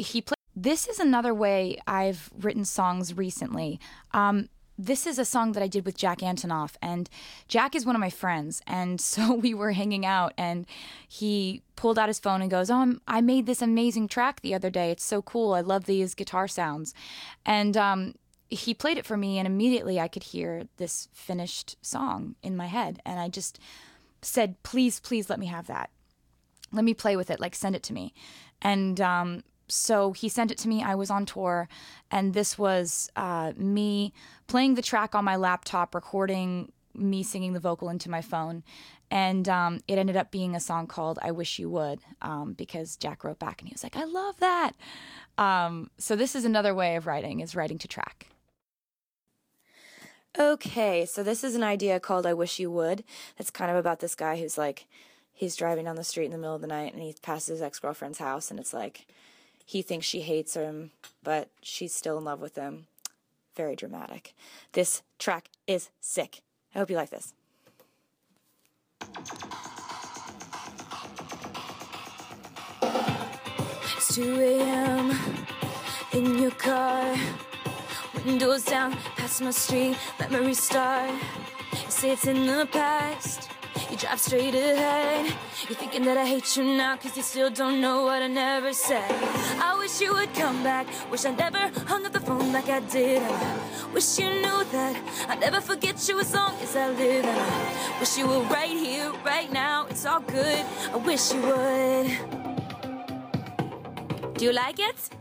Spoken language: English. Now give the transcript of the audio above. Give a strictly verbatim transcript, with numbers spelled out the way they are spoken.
he played. This is another way I've written songs recently. Um, this is a song that I did with Jack Antonoff, and Jack is one of my friends, and so we were hanging out, and he pulled out his phone and goes, oh, I'm, I made this amazing track the other day. It's so cool. I love these guitar sounds. And um, he played it for me, and immediately I could hear this finished song in my head, and I just said, please, please let me have that. Let me play with it, like send it to me. And um, so he sent it to me. I was on tour, and this was uh, me playing the track on my laptop, recording me singing the vocal into my phone. And um, it ended up being a song called I Wish You Would, um, because Jack wrote back and he was like, I love that. Um, so this is another way of writing, is writing to track. Okay, so this is an idea called I Wish You Would. It's kind of about this guy who's like, he's driving down the street in the middle of the night and he passes his ex-girlfriend's house, and it's like, he thinks she hates him, but she's still in love with him. Very dramatic. This track is sick. I hope you like this. It's two a.m. in your car, windows down, past my street, memories start. You say it's in the past, you drive straight ahead. You're thinking that I hate you now, cause you still don't know what I never said. I wish you would come back, wish I never hung up the phone like I did. And I wish you knew that I'd never forget you as long as I live. And I wish you were right here, right now, it's all good. I wish you would. Do you like it?